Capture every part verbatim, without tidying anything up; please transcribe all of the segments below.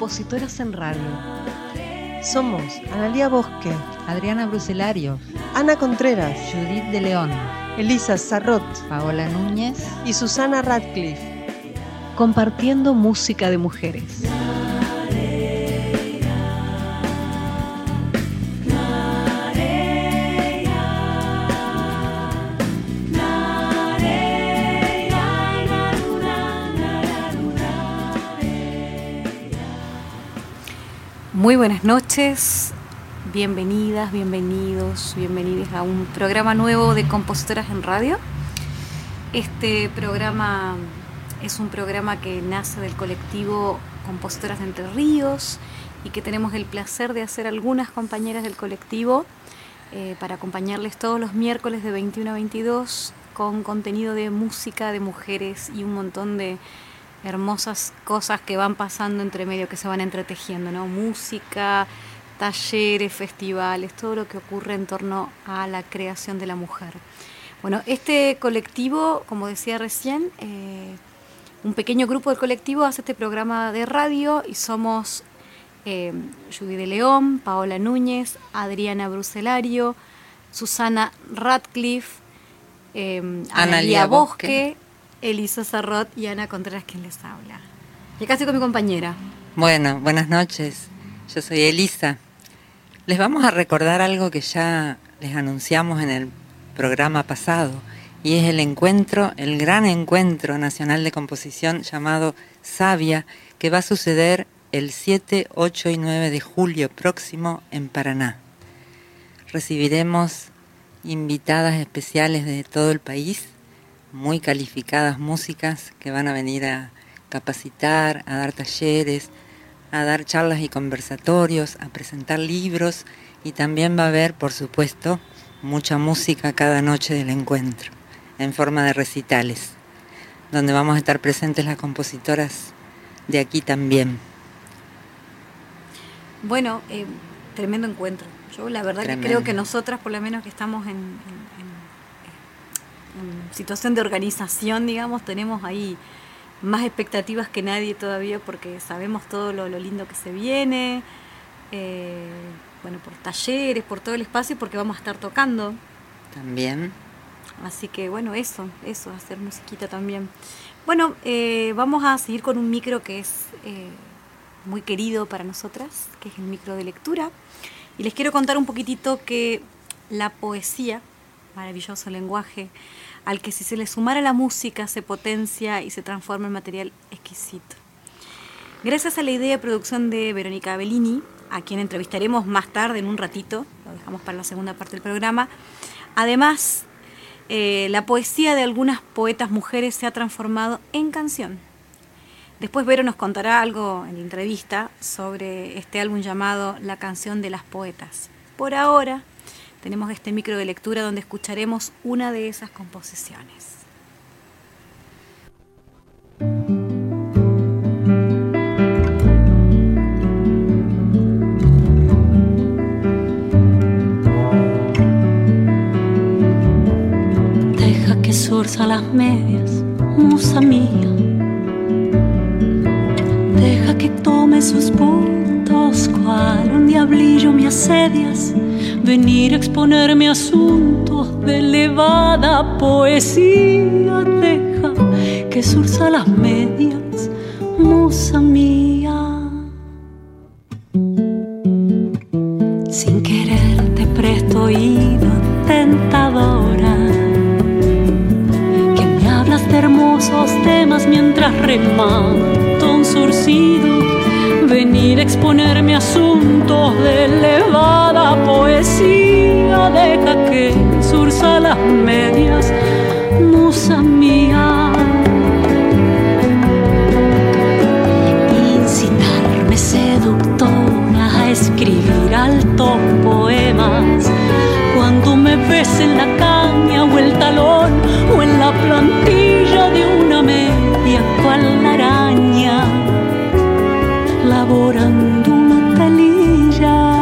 Compositoras en Radio. Somos Analía Bosque, Adriana Bruselario, Ana Contreras, Judith de León, Elisa Sarrot, Paola Núñez y Susana Radcliffe, compartiendo música de mujeres. Muy buenas noches, bienvenidas, bienvenidos, bienvenidas a un programa nuevo de Compositoras en Radio. Este programa es un programa que nace del colectivo Compositoras de Entre Ríos y que tenemos el placer de hacer algunas compañeras del colectivo eh, para acompañarles todos los miércoles de veintiuno a veintidós con contenido de música de mujeres y un montón de hermosas cosas que van pasando entre medio, que se van entretejiendo, ¿no? Música, talleres, festivales, todo lo que ocurre en torno a la creación de la mujer. Bueno, este colectivo, como decía recién, eh, un pequeño grupo del colectivo hace este programa de radio y somos eh, Judy de León, Paola Núñez, Adriana Bruselario, Susana Radcliffe, eh, Analía Bosque, Bosque Elisa Sarrot y Ana Contreras, quien les habla. Y acá estoy con mi compañera. Bueno, buenas noches. Yo soy Elisa. Les vamos a recordar algo que ya les anunciamos en el programa pasado, y es el encuentro, el gran encuentro nacional de composición llamado Savia, que va a suceder el siete, ocho y nueve de julio próximo en Paraná. Recibiremos invitadas especiales de todo el país, muy calificadas músicas que van a venir a capacitar, a dar talleres, a dar charlas y conversatorios, a presentar libros, y también va a haber, por supuesto, mucha música cada noche del encuentro, en forma de recitales, donde vamos a estar presentes las compositoras de aquí también. Bueno, eh, tremendo encuentro. Yo la verdad tremendo. que creo que nosotras, por lo menos que estamos en... en en situación de organización, digamos, tenemos ahí más expectativas que nadie todavía, porque sabemos todo lo, lo lindo que se viene, eh, bueno, por talleres, por todo el espacio, porque vamos a estar tocando también. Así que bueno, eso, eso, hacer musiquita también. Bueno, eh, vamos a seguir con un micro que es eh, muy querido para nosotras, que es el micro de lectura, y les quiero contar un poquitito que la poesía, maravilloso lenguaje, al que si se le sumara la música se potencia y se transforma en material exquisito. Gracias a la idea de producción de Verónica Bellini, a quien entrevistaremos más tarde en un ratito, lo dejamos para la segunda parte del programa, además eh, la poesía de algunas poetas mujeres se ha transformado en canción. Después Vero nos contará algo en la entrevista sobre este álbum llamado La canción de las poetas. Por ahora tenemos este micro de lectura donde escucharemos una de esas composiciones. Deja que surza las medias, musa mía. Deja que tome sus puntos, cual un diablillo me asedias. Venir a exponerme asuntos de elevada poesía. Deja que surza las medias, musa mía. Sin querer te presto oído, tentadora, que me hablas de hermosos temas mientras remato un surcido. Venir a exponerme asuntos de elevada poesía. Deja que surza las medias, musa mía. Incitarme seductora a escribir altos poemas, cuando me ves en la caña o el talón o en la plantilla de una media, cual la araña laborando una telilla.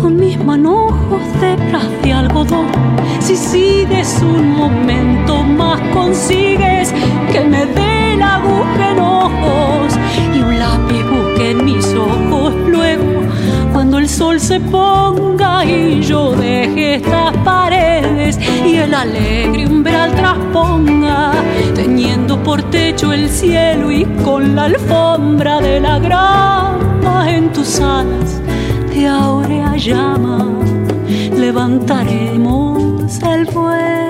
con mis manojos de bras de algodón. Si sigues un momento más consigues que me dé la aguja en ojos y un lápiz busque en mis ojos. Luego cuando el sol se ponga y yo deje estas paredes y el alegre umbral trasponga, teniendo por techo el cielo y con la alfombra de la grama en tus alas de áurea llama, levantaremos el vuelo.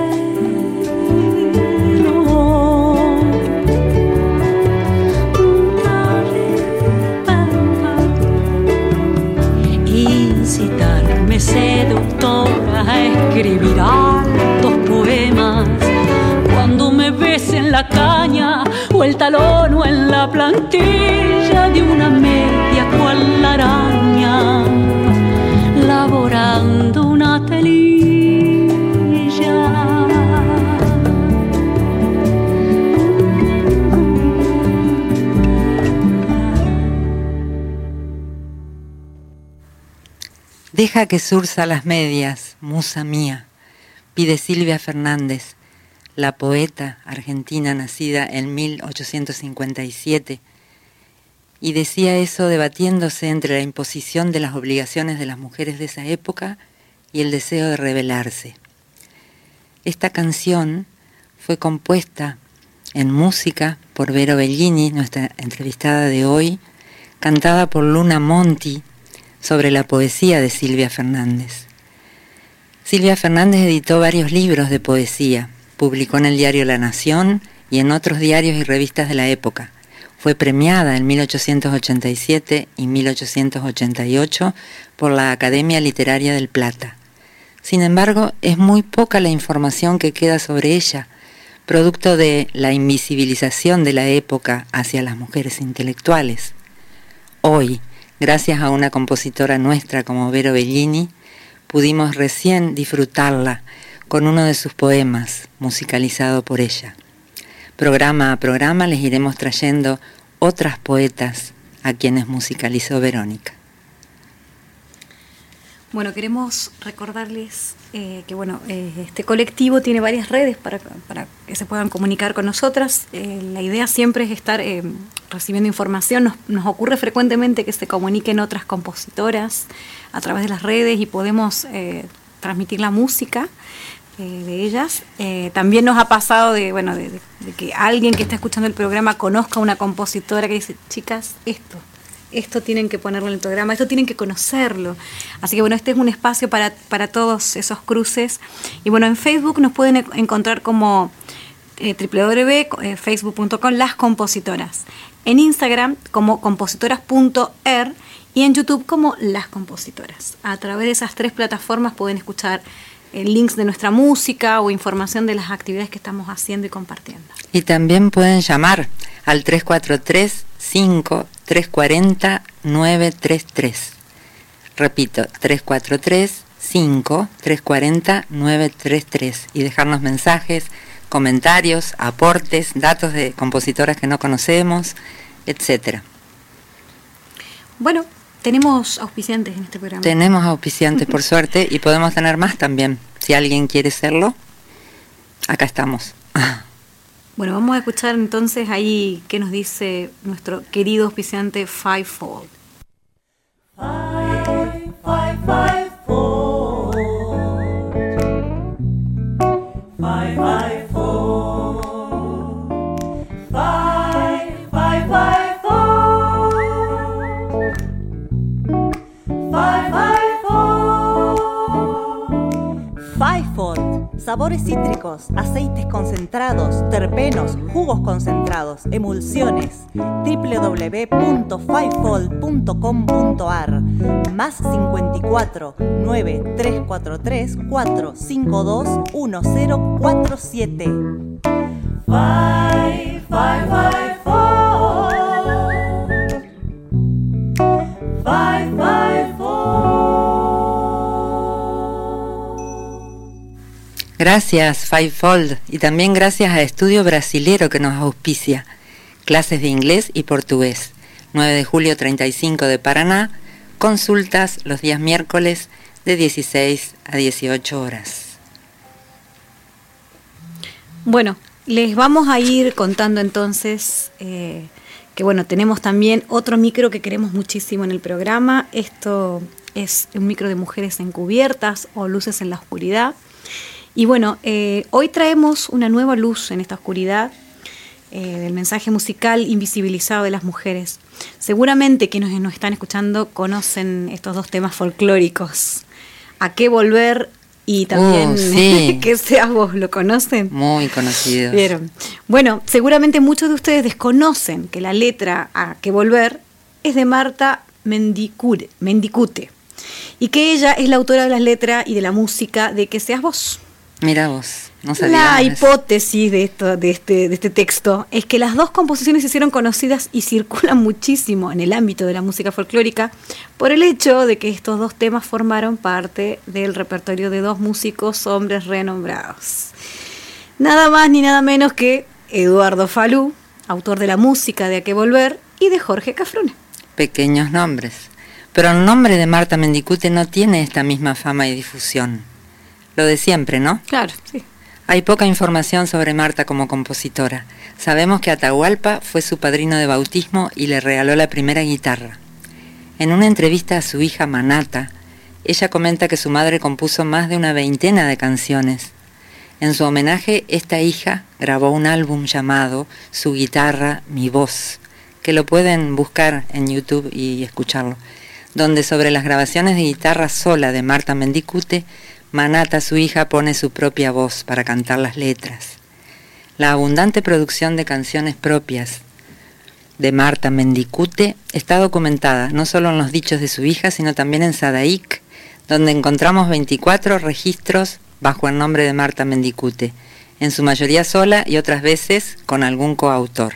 Incitarme seductora a escribir altos poemas cuando me ves en la caña o el talón o en la plantilla de una media cual la araña laborando una telilla. Deja que surza las medias, musa mía, pide Silvia Fernández, la poeta argentina nacida en mil ochocientos cincuenta y siete, y decía eso debatiéndose entre la imposición de las obligaciones de las mujeres de esa época y el deseo de rebelarse. Esta canción fue compuesta en música por Vero Bellini, nuestra entrevistada de hoy, cantada por Luna Monti, sobre la poesía de Silvia Fernández. Silvia Fernández editó varios libros de poesía, publicó en el diario La Nación y en otros diarios y revistas de la época. Fue premiada en mil ochocientos ochenta y siete y mil ochocientos ochenta y ocho por la Academia Literaria del Plata. Sin embargo, es muy poca la información que queda sobre ella, producto de la invisibilización de la época hacia las mujeres intelectuales. Hoy, gracias a una compositora nuestra como Vero Bellini, pudimos recién disfrutarla con uno de sus poemas, musicalizado por ella. Programa a programa les iremos trayendo otras poetas a quienes musicalizó Verónica. Bueno, queremos recordarles eh, que bueno, eh, este colectivo tiene varias redes para, para que se puedan comunicar con nosotras. Eh, la idea siempre es estar eh, recibiendo información. Nos, nos ocurre frecuentemente que se comuniquen otras compositoras a través de las redes y podemos eh, transmitir la música eh, de ellas. Eh, también nos ha pasado de, bueno, de, de, de que alguien que está escuchando el programa conozca a una compositora que dice, chicas, esto... esto tienen que ponerlo en el programa, esto tienen que conocerlo. Así que bueno, este es un espacio para, para todos esos cruces. Y bueno, en Facebook nos pueden encontrar como eh, doble u doble u doble u punto facebook punto com Las Compositoras. En Instagram como compositoras punto er y en YouTube como Las Compositoras. A través de esas tres plataformas pueden escuchar eh, links de nuestra música o información de las actividades que estamos haciendo y compartiendo. Y también pueden llamar al tres cuatro tres, cinco, tres cuatro cero, nueve tres tres. Repito, tres cuatro tres, cinco, tres cuatro cero, nueve tres tres y dejarnos mensajes, comentarios, aportes, datos de compositoras que no conocemos, etcétera. Bueno, tenemos auspiciantes en este programa. Tenemos auspiciantes, por suerte, y podemos tener más también. Si alguien quiere serlo, acá estamos. Bueno, vamos a escuchar entonces ahí qué nos dice nuestro querido auspiciante Fivefold. Five, five, five, fold. Five, five, fold. Five, five, five, fold. Five, five, fold. Fivefold. Sabores cítricos, aceites concentrados, terpenos, jugos concentrados, emulsiones. doble u doble u doble u punto fivefold punto com punto ar más cincuenta y cuatro, nueve tres cuatro tres, cuatro cinco dos, uno cero cuatro siete. Five, five, five, four. Five, five, four. Gracias Fivefold y también gracias a Estudio Brasilero que nos auspicia. Clases de inglés y portugués. nueve de julio treinta y cinco de Paraná. Consultas los días miércoles de dieciséis a dieciocho horas. Bueno, les vamos a ir contando entonces eh, que bueno, tenemos también otro micro que queremos muchísimo en el programa. Esto es un micro de mujeres encubiertas o luces en la oscuridad. Y bueno, eh, hoy traemos una nueva luz en esta oscuridad eh, del mensaje musical invisibilizado de las mujeres. Seguramente quienes nos están escuchando conocen estos dos temas folclóricos. ¿A qué volver? Y también uh, sí. Que seas vos, ¿lo conocen? Muy conocidos. Vieron. Bueno, seguramente muchos de ustedes desconocen que la letra A qué volver es de Marta Mendicure, Mendicute y que ella es la autora de las letras y de la música de Que seas vos. Mira vos, no sabía. La hipótesis de esto, de este, de este texto es que las dos composiciones se hicieron conocidas y circulan muchísimo en el ámbito de la música folclórica por el hecho de que estos dos temas formaron parte del repertorio de dos músicos hombres renombrados. Nada más ni nada menos que Eduardo Falú, autor de la música de A qué volver, y de Jorge Cafrune. Pequeños nombres, pero el nombre de Marta Mendicute no tiene esta misma fama y difusión. Lo de siempre, ¿no? Claro, sí. Hay poca información sobre Marta como compositora. Sabemos que Atahualpa fue su padrino de bautismo y le regaló la primera guitarra. En una entrevista a su hija Manata, ella comenta que su madre compuso más de una veintena de canciones. En su homenaje, esta hija grabó un álbum llamado Su guitarra, mi voz, que lo pueden buscar en YouTube y escucharlo, donde sobre las grabaciones de guitarra sola de Marta Mendicute, Manata, su hija, pone su propia voz para cantar las letras. La abundante producción de canciones propias de Marta Mendicute está documentada no solo en los dichos de su hija, sino también en Sadaic, donde encontramos veinticuatro registros bajo el nombre de Marta Mendicute, en su mayoría sola y otras veces con algún coautor.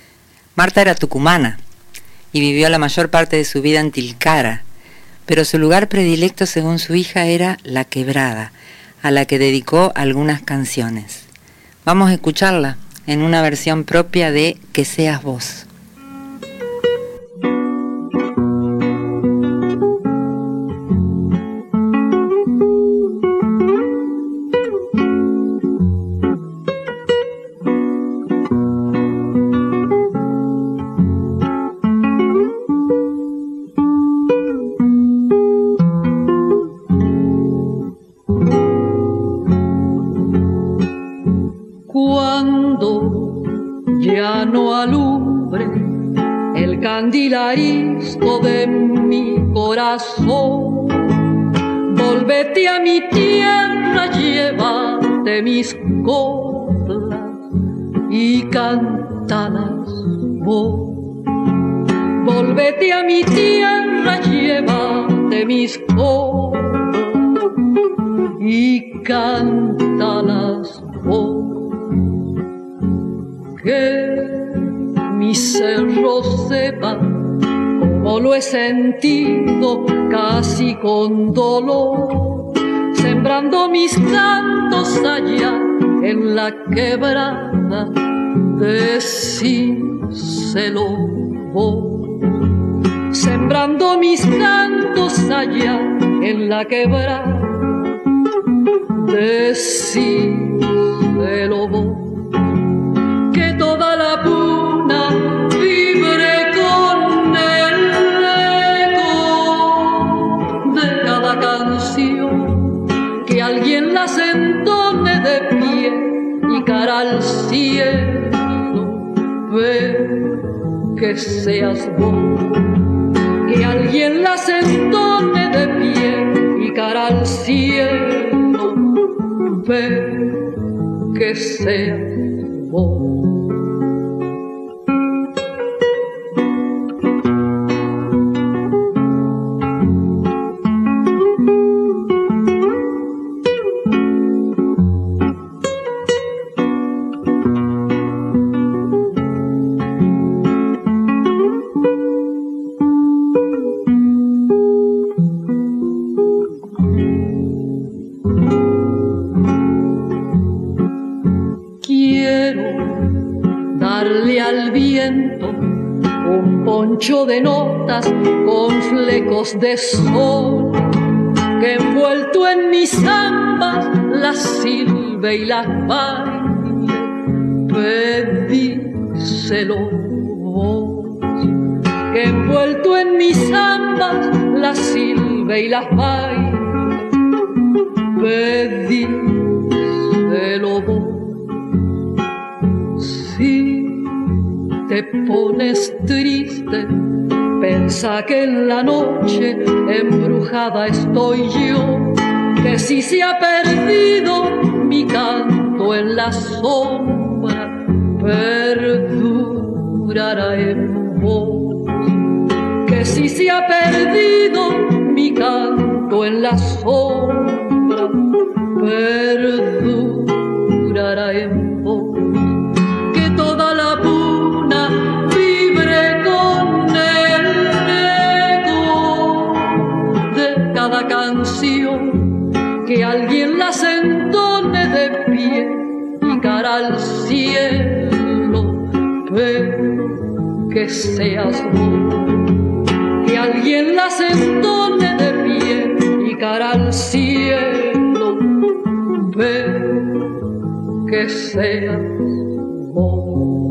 Marta era tucumana y vivió la mayor parte de su vida en Tilcara, pero su lugar predilecto, según su hija, era La Quebrada, a la que dedicó algunas canciones. Vamos a escucharla en una versión propia de Que seas vos. Candilarisco de mi corazón, volvete a mi tierra, llévate mis coplas y cántalas vos. Volvete a mi tierra, llévate mis coplas y cántalas vos. Que mi cerro sepa como lo he sentido casi con dolor, sembrando mis cantos allá en la quebrada, decírselo vos. Sembrando mis cantos allá en la quebrada, decírselo vos. Que toda la puna vibre con el eco de cada canción, que alguien las entone de pie y cara al cielo, ve que seas vos. Que alguien las entone de pie y cara al cielo, ve que seas vos. De notas con flecos de sol, que envuelto en mis zambas las silbe y las baile. Pedíselo vos, que envuelto en mis zambas las silbe y las baile. Pedíselo vos. Si te pones triste, pensa que en la noche embrujada estoy yo, que si se ha perdido mi canto en la sombra, perdurará en vos. Que si se ha perdido mi canto en la sombra, perdurará en vos. Que toda la puna vibre con el eco de cada canción, que alguien las entone de pie y cara al cielo, pero que seas vos. Que alguien las entone de pie y cara al cielo, pero que seas vos.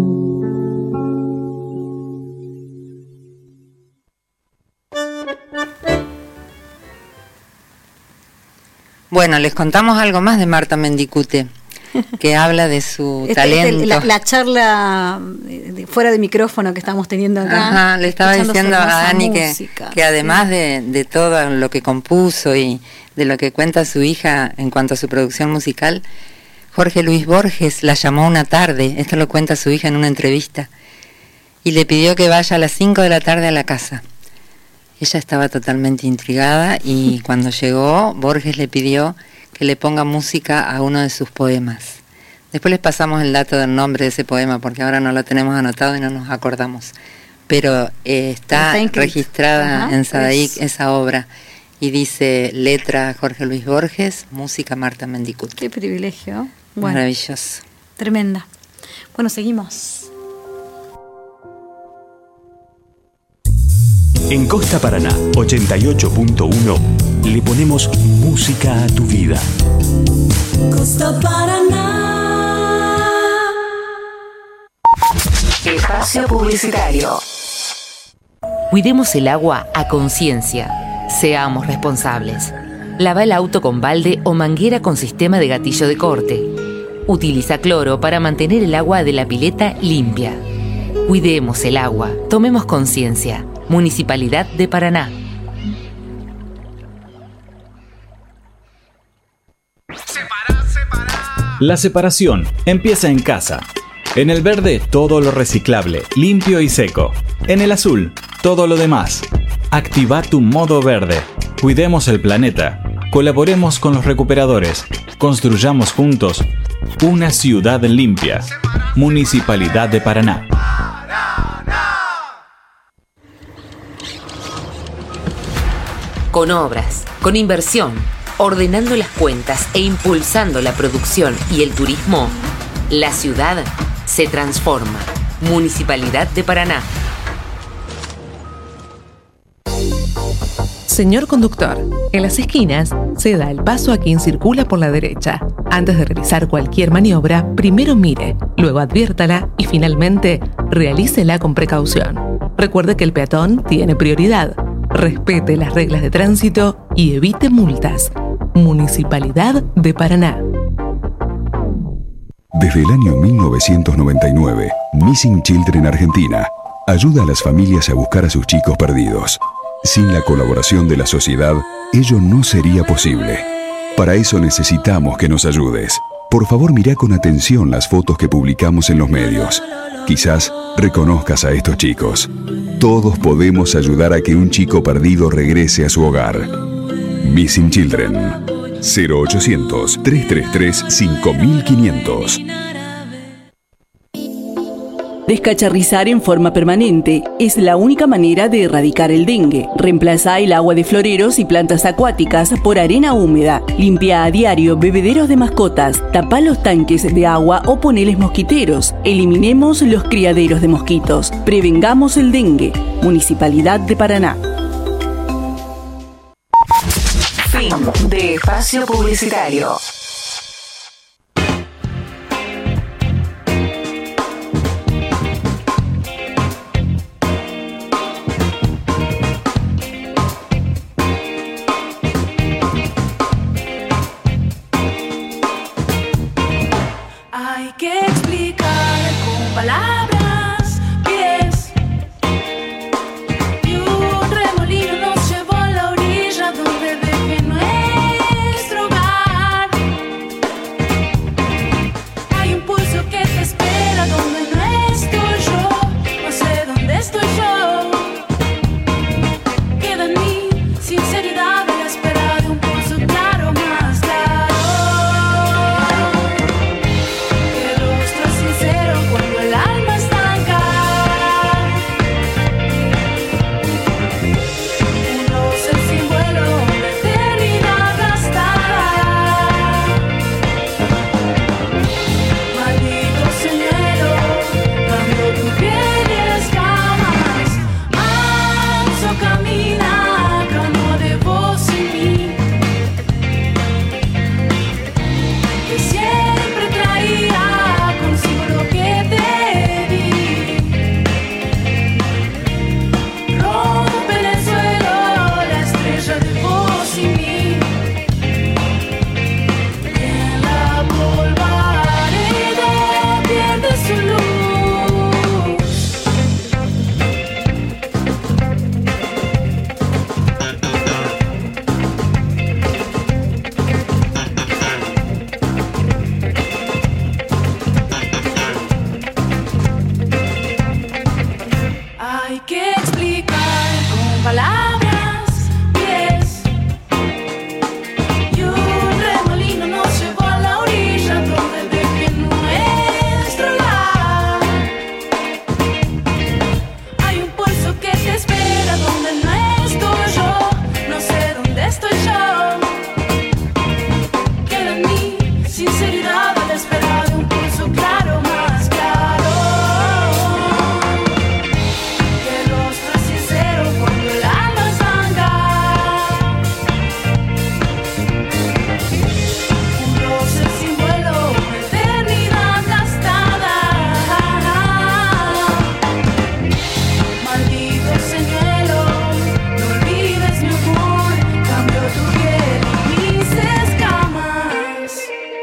Bueno, les contamos algo más de Marta Mendicute, que habla de su este, talento. Este, la, la charla de, fuera de micrófono que estamos teniendo acá. Ajá, le estaba diciendo a Ani que, que además sí. de, de todo lo que compuso y de lo que cuenta su hija en cuanto a su producción musical, Jorge Luis Borges la llamó una tarde, esto lo cuenta su hija en una entrevista, y le pidió que vaya a las cinco de la tarde a la casa. Ella estaba totalmente intrigada y cuando llegó, Borges le pidió que le ponga música a uno de sus poemas. Después les pasamos el dato del nombre de ese poema porque ahora no lo tenemos anotado y no nos acordamos. Pero eh, está, está registrada Ajá, en Sadaic es... esa obra y dice letra Jorge Luis Borges, música Marta Mendicute. Qué privilegio. Bueno, maravilloso. Tremenda. Bueno, seguimos. En Costa Paraná ochenta y ocho punto uno le ponemos música a tu vida. Costa Paraná. Espacio publicitario. Cuidemos el agua a conciencia. Seamos responsables. Lava el auto con balde o manguera con sistema de gatillo de corte. Utiliza cloro para mantener el agua de la pileta limpia. Cuidemos el agua. Tomemos conciencia. Municipalidad de Paraná. La separación empieza en casa. En el verde, todo lo reciclable, limpio y seco. En el azul, todo lo demás. Activa tu modo verde. Cuidemos el planeta. Colaboremos con los recuperadores. Construyamos juntos una ciudad limpia. Municipalidad de Paraná. Con obras, con inversión, ordenando las cuentas e impulsando la producción y el turismo, la ciudad se transforma. Municipalidad de Paraná. Señor conductor, en las esquinas se da el paso a quien circula por la derecha. Antes de realizar cualquier maniobra, primero mire, luego adviértala y finalmente realícela con precaución. Recuerde que el peatón tiene prioridad. Respete las reglas de tránsito y evite multas. Municipalidad de Paraná. Desde el año mil novecientos noventa y nueve, Missing Children Argentina ayuda a las familias a buscar a sus chicos perdidos. Sin la colaboración de la sociedad, ello no sería posible. Para eso necesitamos que nos ayudes. Por favor, mira con atención las fotos que publicamos en los medios. Quizás reconozcas a estos chicos. Todos podemos ayudar a que un chico perdido regrese a su hogar. Missing Children. cero ochocientos, trescientos treinta y tres, cinco mil quinientos. Descacharrizar en forma permanente es la única manera de erradicar el dengue. Reemplaza el agua de floreros y plantas acuáticas por arena húmeda. Limpia a diario bebederos de mascotas. Tapa los tanques de agua o poneles mosquiteros. Eliminemos los criaderos de mosquitos. Prevengamos el dengue. Municipalidad de Paraná. Fin Fin de espacio publicitario. Hay que explicar con palabras, pies. Y un remolino nos llevó a la orilla donde dejé nuestro hogar. Hay un pulso que te espera donde no estoy yo. No sé dónde estoy yo. Queda en mí sinceridad a la espera de un pulso claro, más claro. Cuando el alma estanca, un roce sin vuelo, una eternidad gastada. Maldito señuelo, cambio tu piel y escamas. Manso camina, cambio de vos y mí, que siempre traía consigo lo que te di. Rompe en el suelo la estrella de vos y mí. En la polvareda pierde su luz. Hay que explicar con palabras, pies. Y un remolino nos llevó a la orilla donde dejé nuestro hogar. Hay un pulso que te espera donde no estoy yo. No sé dónde estoy yo. Queda en mí sinceridad a la espera de un pulso claro, más claro. Que el rostro es sincero cuando el alma estanca. Un roce sin vuelo, una eternidad gastada. Maldito señuelo, no olvides mi amor. Cambio tu piel y mis escamas.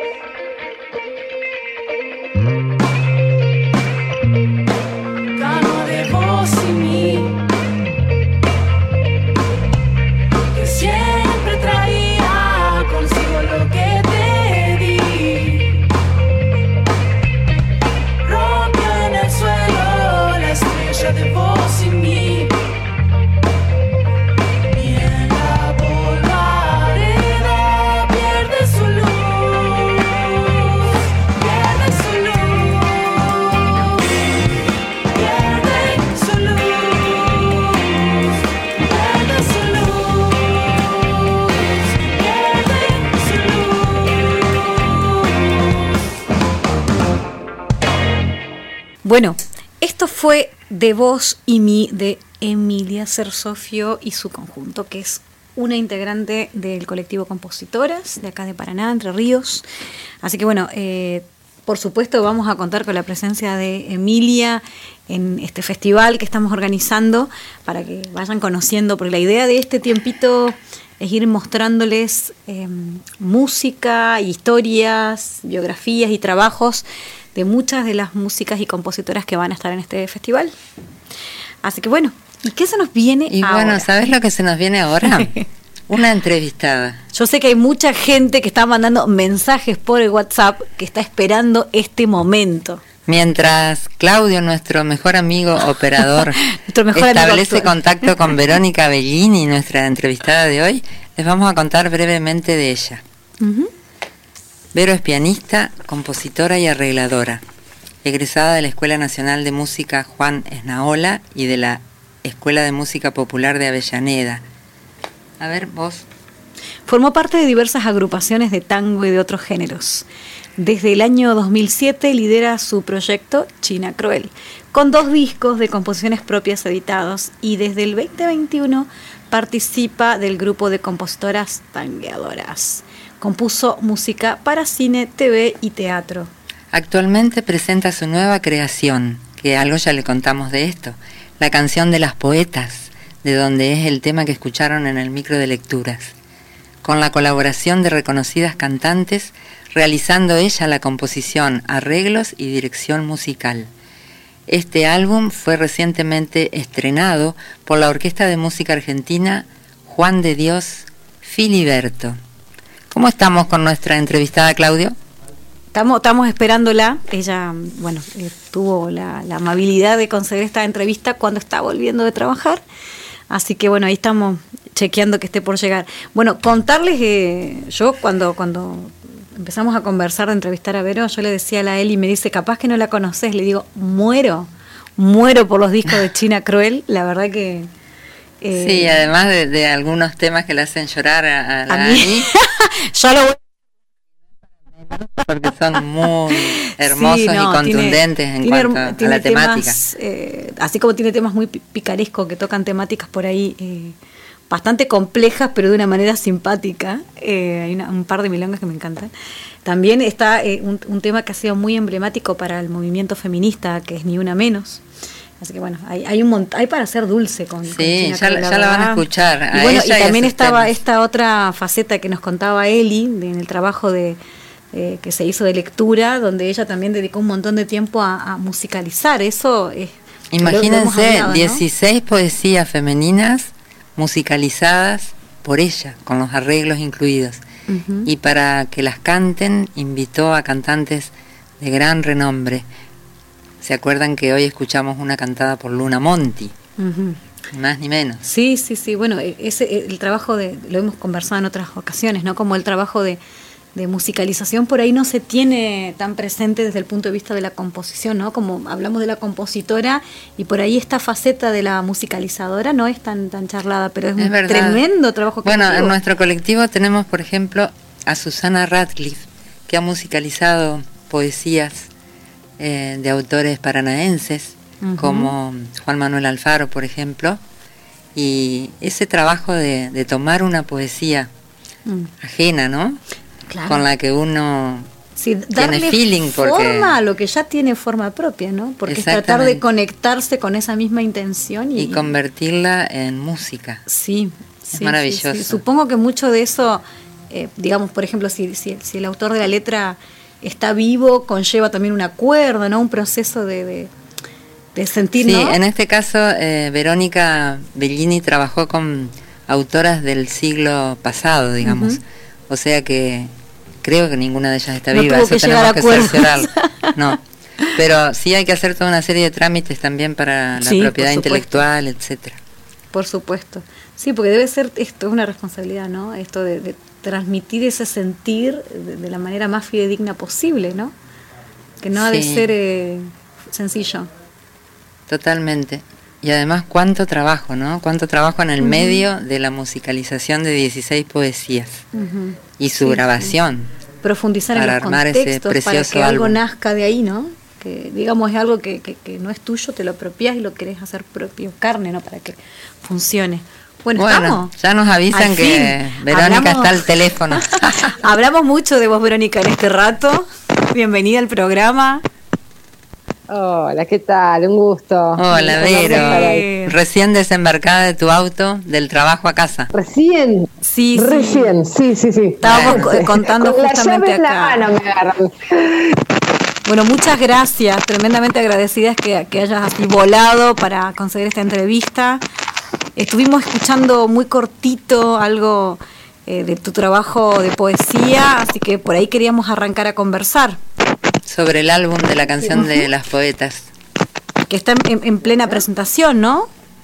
Gano de vos y mí, que siempre traía consigo lo que te di. Rompió en el suelo la estrella de vos y mí. Y en la polvareda pierde su luz. Pierde su luz. Pierde su luz. Pierde su luz. Pierde su luz. Bueno, esto fue De Vos y Mí de Emilia Cersofio y su conjunto, que es una integrante del colectivo Compositoras de acá de Paraná, Entre Ríos. Así que bueno, eh, por supuesto vamos a contar con la presencia de Emilia en este festival que estamos organizando para que vayan conociendo, porque la idea de este tiempito es ir mostrándoles eh, música, historias, biografías y trabajos de muchas de las músicas y compositoras que van a estar en este festival. Así que bueno, ¿y qué se nos viene Y ahora? bueno, ¿sabes lo que se nos viene ahora? Una entrevistada. Yo sé que hay mucha gente que está mandando mensajes por el WhatsApp que está esperando este momento. Mientras Claudio, nuestro mejor amigo operador, Nuestro mejor amigo establece actual. contacto con Verónica Bellini, nuestra entrevistada de hoy, les vamos a contar brevemente de ella. Uh-huh. Vero es pianista, compositora y arregladora, egresada de la Escuela Nacional de Música Juan Esnaola y de la Escuela de Música Popular de Avellaneda. A ver, vos. Formó parte de diversas agrupaciones de tango y de otros géneros. Desde el año dos mil siete lidera su proyecto China Cruel, con dos discos de composiciones propias editados, y desde el veinte veintiuno participa del grupo de compositoras tangueadoras. Compuso música para cine, T V y teatro. Actualmente presenta su nueva creación, que algo ya le contamos de esto, la canción de las poetas, de donde es el tema que escucharon en el micro de lecturas, con la colaboración de reconocidas cantantes, realizando ella la composición, arreglos y dirección musical. Este álbum fue recientemente estrenado por la Orquesta de Música Argentina Juan de Dios Filiberto. ¿Cómo estamos con nuestra entrevistada, Claudio? Estamos, estamos esperándola. Ella, bueno, eh, tuvo la, la amabilidad de conceder esta entrevista cuando está volviendo de trabajar. Así que bueno, ahí estamos chequeando que esté por llegar. Bueno, contarles que yo cuando, cuando empezamos a conversar, a entrevistar a Vero, yo le decía a la Eli, me dice, capaz que no la conoces. Le digo, muero, muero por los discos de China Cruel. La verdad que... Eh, sí, además de, de algunos temas que le hacen llorar a, a la a mí. Ani. Ya lo voy porque son muy hermosos, sí, no, y contundentes tiene, en tiene, cuanto tiene a la temas, temática. Eh, así como tiene temas muy picarescos que tocan temáticas por ahí eh, bastante complejas, pero de una manera simpática. Eh, hay una, un par de milongas que me encantan. También está eh, un, un tema que ha sido muy emblemático para el movimiento feminista, que es Ni Una Menos. Así que bueno, hay, hay un mont- hay para ser dulce con, sí, con China, ya, la, ya la van a escuchar. Y a bueno, ella y también y estaba temas. Esta otra faceta que nos contaba Eli de, en el trabajo de eh, que se hizo de lectura, donde ella también dedicó un montón de tiempo a, a musicalizar. Eso es. Imagínense, hablado, ¿no? dieciséis poesías femeninas musicalizadas por ella, con los arreglos incluidos. Uh-huh. Y para que las canten, invitó a cantantes de gran renombre. ¿Se acuerdan que hoy escuchamos una cantada por Luna Monti? Uh-huh. Ni más ni menos. Sí, sí, sí. Bueno, ese el trabajo de, lo hemos conversado en otras ocasiones, ¿no? Como el trabajo de, de musicalización por ahí no se tiene tan presente desde el punto de vista de la composición, ¿no? Como hablamos de la compositora y por ahí esta faceta de la musicalizadora no es tan tan charlada, pero es, es un verdad. Tremendo trabajo. Bueno, colectivo. En nuestro colectivo tenemos, por ejemplo, a Susana Radcliffe, que ha musicalizado poesías eh, de autores paranaenses, uh-huh. como Juan Manuel Alfaro, por ejemplo, y ese trabajo de, de tomar una poesía uh-huh. ajena, ¿no? Claro. Con la que uno sí, tiene feeling, porque forma a lo que ya tiene forma propia, ¿no? Porque es tratar de conectarse con esa misma intención y, y convertirla en música. Sí, es sí, maravilloso. Sí, sí. Supongo que mucho de eso, eh, digamos, por ejemplo, si, si, si el autor de la letra está vivo, conlleva también un acuerdo, ¿no? Un proceso de, de, de sentir, sí, ¿no? En este caso, eh, Verónica Bellini trabajó con autoras del siglo pasado, digamos. Uh-huh. O sea que creo que ninguna de ellas está no viva, tuvo eso que tenemos que acuerdos. cerciorarlo. No, pero sí hay que hacer toda una serie de trámites también para la sí, propiedad intelectual, etcétera. Por supuesto. Sí, porque debe ser, esto es una responsabilidad, ¿no? Esto de, de transmitir ese sentir de, de la manera más fidedigna posible, ¿no? Que no sí. ha de ser eh, sencillo. Totalmente. Y además cuánto trabajo, ¿no? Cuánto trabajo en el uh-huh. medio de la musicalización de dieciséis poesías uh-huh. y su sí, Sí. grabación. Profundizar en los contextos para que algo álbum. nazca de ahí, ¿no? Que digamos es algo que, que, que no es tuyo, te lo apropias y lo querés hacer propio, carne, ¿no? Para que funcione. Bueno, bueno ¿estamos? Ya nos avisan al que fin. Verónica Hablamos... está al teléfono. Hablamos mucho de vos, Verónica, en este rato. Bienvenida al programa. Hola, ¿qué tal? Un gusto. Hola, Vero. Recién desembarcada de tu auto, del trabajo a casa. Recién. Sí, sí. Recién, sí, sí, sí. Estábamos bueno. contando Con justamente la llave acá. En la mano me agarran. Bueno, muchas gracias. Tremendamente agradecidas que, que hayas así volado para conseguir esta entrevista. Estuvimos escuchando muy cortito algo eh, de tu trabajo de poesía, así que por ahí queríamos arrancar a conversar. Sobre el álbum de la canción de las poetas. Que está en, en plena presentación, ¿no?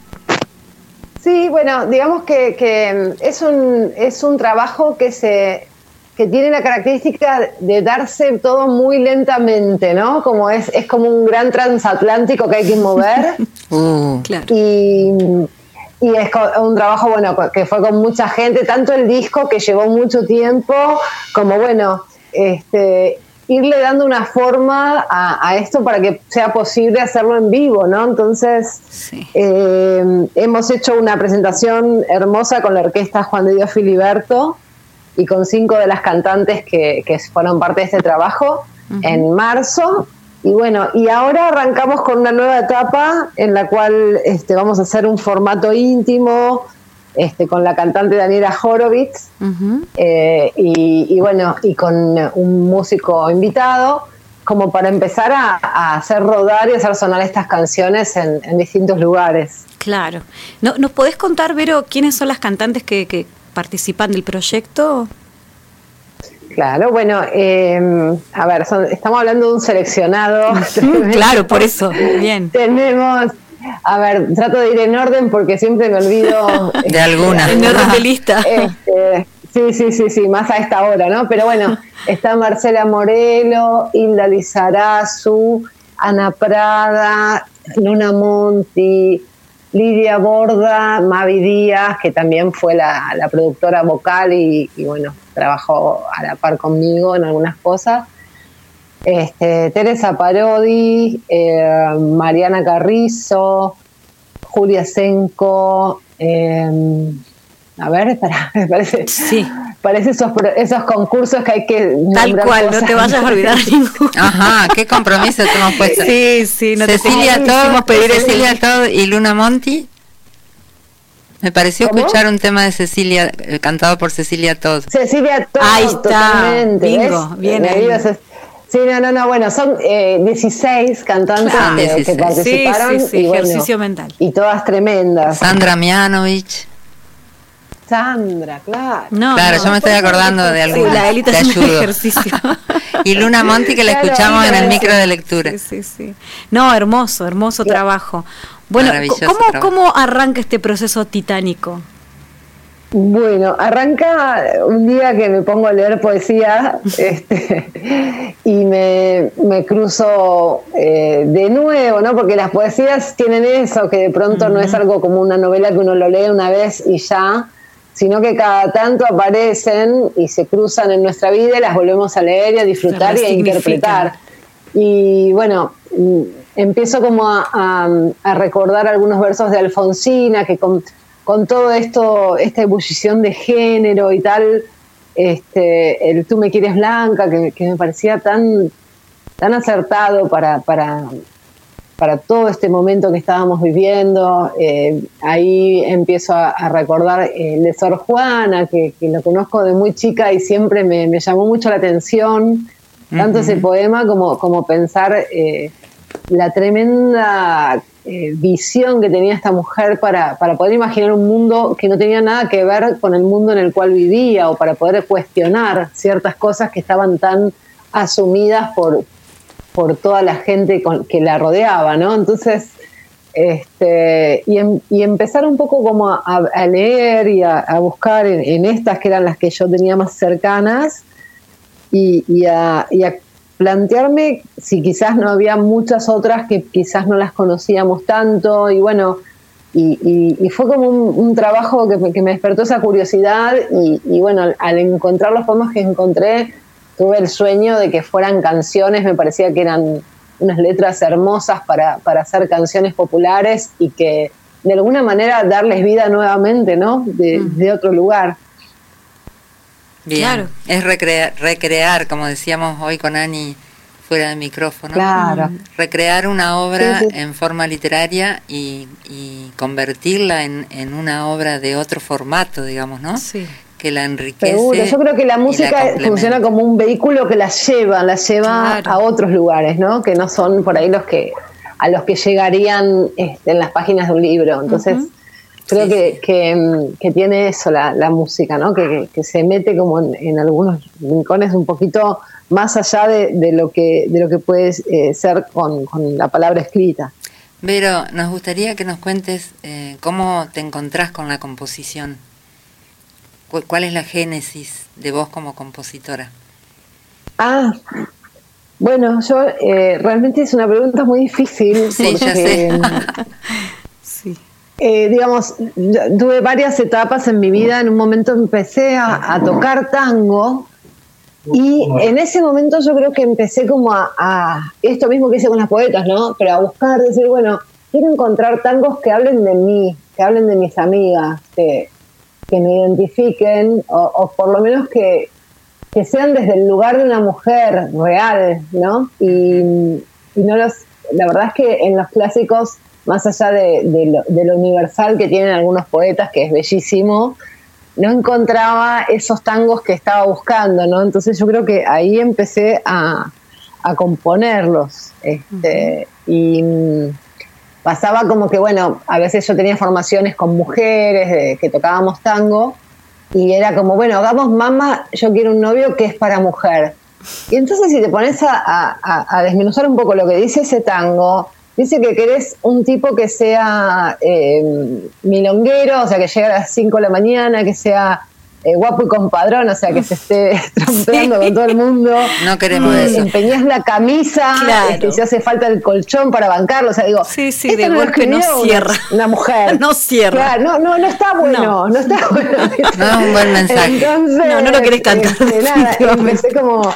Sí, bueno, digamos que, que es un es un trabajo que se que tiene la característica de darse todo muy lentamente, ¿no? Como es es como un gran transatlántico que hay que mover. uh, claro. Y y es un trabajo, bueno, que fue con mucha gente, tanto el disco que llevó mucho tiempo, como bueno, este irle dando una forma a, a esto para que sea posible hacerlo en vivo, ¿no? Entonces, sí. eh, hemos hecho una presentación hermosa con la orquesta Juan de Dios Filiberto y con cinco de las cantantes que, que fueron parte de este trabajo uh-huh. en marzo. Y bueno, y ahora arrancamos con una nueva etapa en la cual este, vamos a hacer un formato íntimo, Este, con la cantante Daniela Horowitz uh-huh. eh, y, y bueno, y con un músico invitado, como para empezar a, a hacer rodar y hacer sonar estas canciones en, en distintos lugares. Claro. ¿No, ¿Nos podés contar, Vero, quiénes son las cantantes que, que participan del proyecto? Claro, bueno, eh, a ver, son, estamos hablando de un seleccionado. Claro, por eso, bien. Tenemos... A ver, trato de ir en orden porque siempre me olvido de este, alguna. En orden de lista. Este, sí, sí, sí, sí, más a esta hora, ¿no? Pero bueno, está Marcela Morelo, Hilda Lizarazu, Ana Prada, Luna Monti, Lidia Borda, Mavi Díaz, que también fue la, la productora vocal y, y bueno, trabajó a la par conmigo en algunas cosas. Este, Teresa Parodi, eh, Mariana Carrizo, Julia Senco, eh, a ver, espera, me parece, sí. parece esos, esos concursos que hay que tal cual, no te vayas a olvidar ninguno. Ajá, qué compromiso te hemos puesto. Sí, sí, no Cecilia te Todd, pedir Cecilia Todd y Luna Monti. Me pareció ¿Cómo? escuchar un tema de Cecilia, eh, cantado por Cecilia Todd. Cecilia Todd, ahí está, totalmente, bingo, ¿ves? bien ahí. Sí, no, no, no, bueno, son eh, dieciséis cantantes claro, que, dieciséis. que participaron. Sí, sí, sí, y bueno, ejercicio mental. Y todas tremendas. Sandra Mianovich. Sandra, claro. No, claro, no, yo me estoy acordando de alguna. Sí, la élite te es un ayudo. ejercicio. Y Luna Monti, que la claro, escuchamos en el micro de lectura. Sí, sí, sí. No, hermoso, hermoso claro. trabajo. Bueno, ¿cómo, trabajo. ¿cómo arranca este proceso titánico? Bueno, arranca un día que me pongo a leer poesía este, y me, me cruzo eh, de nuevo, ¿no? Porque las poesías tienen eso, que de pronto uh-huh. no es algo como una novela que uno lo lee una vez y ya, sino que cada tanto aparecen y se cruzan en nuestra vida y las volvemos a leer y a disfrutar y a interpretar. Y bueno, empiezo como a, a, a recordar algunos versos de Alfonsina que con... con todo esto, esta ebullición de género y tal, este, el Tú me quieres blanca, que, que me parecía tan, tan acertado para, para, para todo este momento que estábamos viviendo. Eh, ahí empiezo a, a recordar el de Sor Juana, que, que lo conozco de muy chica y siempre me, me llamó mucho la atención, tanto uh-huh. ese poema como, como pensar eh, la tremenda... Eh, visión que tenía esta mujer para, para poder imaginar un mundo que no tenía nada que ver con el mundo en el cual vivía, o para poder cuestionar ciertas cosas que estaban tan asumidas por, por toda la gente con, que la rodeaba, ¿no? Entonces, este, y, em, y empezar un poco como a, a leer y a, a buscar en, en estas que eran las que yo tenía más cercanas y, y a, y a plantearme si quizás no había muchas otras que quizás no las conocíamos tanto, y bueno, y, y, y fue como un, un trabajo que me, que me despertó esa curiosidad, y, y bueno, al, al encontrar los poemas que encontré, tuve el sueño de que fueran canciones, me parecía que eran unas letras hermosas para, para hacer canciones populares y que de alguna manera darles vida nuevamente, ¿no? De, mm. de otro lugar. Bien, claro. Es recrear, recrear, como decíamos hoy con Ani fuera de micrófono, claro. recrear una obra sí, sí. en forma literaria y, y convertirla en, en una obra de otro formato, digamos, ¿no? Sí. Que la enriquece. Seguro, yo creo que la música la funciona como un vehículo que la lleva, la lleva claro. a otros lugares, ¿no? Que no son por ahí los que a los que llegarían este, en las páginas de un libro. Entonces, uh-huh. creo sí, que, sí. Que, que tiene eso la, la música, ¿no? Que, que, que se mete como en, en algunos rincones un poquito más allá de, de lo que de lo que puede eh, ser con, con la palabra escrita. Vero, nos gustaría que nos cuentes eh, cómo te encontrás con la composición. ¿Cuál es la génesis de vos como compositora? Ah, bueno, yo eh, realmente es una pregunta muy difícil. Sí, porque, ya sé. sí. Eh, digamos, tuve varias etapas en mi vida. En un momento empecé a, a tocar tango Y en ese momento yo creo que empecé como a, a esto mismo que hice con las poetas, ¿no? Pero a buscar, decir, bueno, quiero encontrar tangos que hablen de mí, que hablen de mis amigas, que, que me identifiquen, o, o por lo menos que, que sean desde el lugar de una mujer real, ¿no? Y, y no los, la verdad es que en los clásicos, más allá de, de, lo, de lo universal que tienen algunos poetas, que es bellísimo, no encontraba esos tangos que estaba buscando, ¿no? Entonces yo creo que ahí empecé a, a componerlos. Este, uh-huh. Y pasaba como que, bueno, a veces yo tenía formaciones con mujeres de, que tocábamos tango, y era como, bueno, hagamos mamá, yo quiero un novio que es para mujer. Y entonces si te pones a, a, a desmenuzar un poco lo que dice ese tango, dice que querés un tipo que sea eh, milonguero, o sea, que llegue a las cinco de la mañana, que sea eh, guapo y compadrón, o sea, que se esté trompeando sí. con todo el mundo. No queremos eh, eso. Empeñás la camisa, claro. este, si hace falta el colchón para bancarlo, o sea, digo, sí, sí, de golpe no cierra. Una, una mujer. No cierra. Claro, no, no, no está bueno, no, no está bueno. No es un buen mensaje. Entonces, no, no lo querés cantar. Este, nada, empecé como...